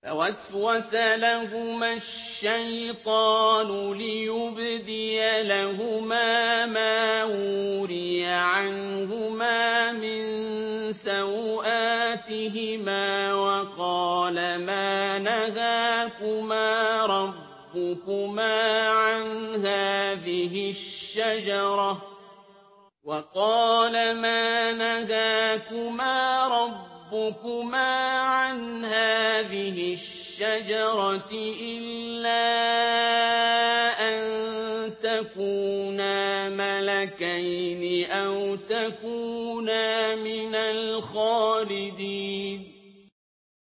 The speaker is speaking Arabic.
فوسوس لهما الشيطان ليبدي لهما ما وري عنهما من سوآتهما وقال ما نهاكما ربكما عن هذه الشجرة إلا أن تكونا ملكين أو تكونا من الخالدين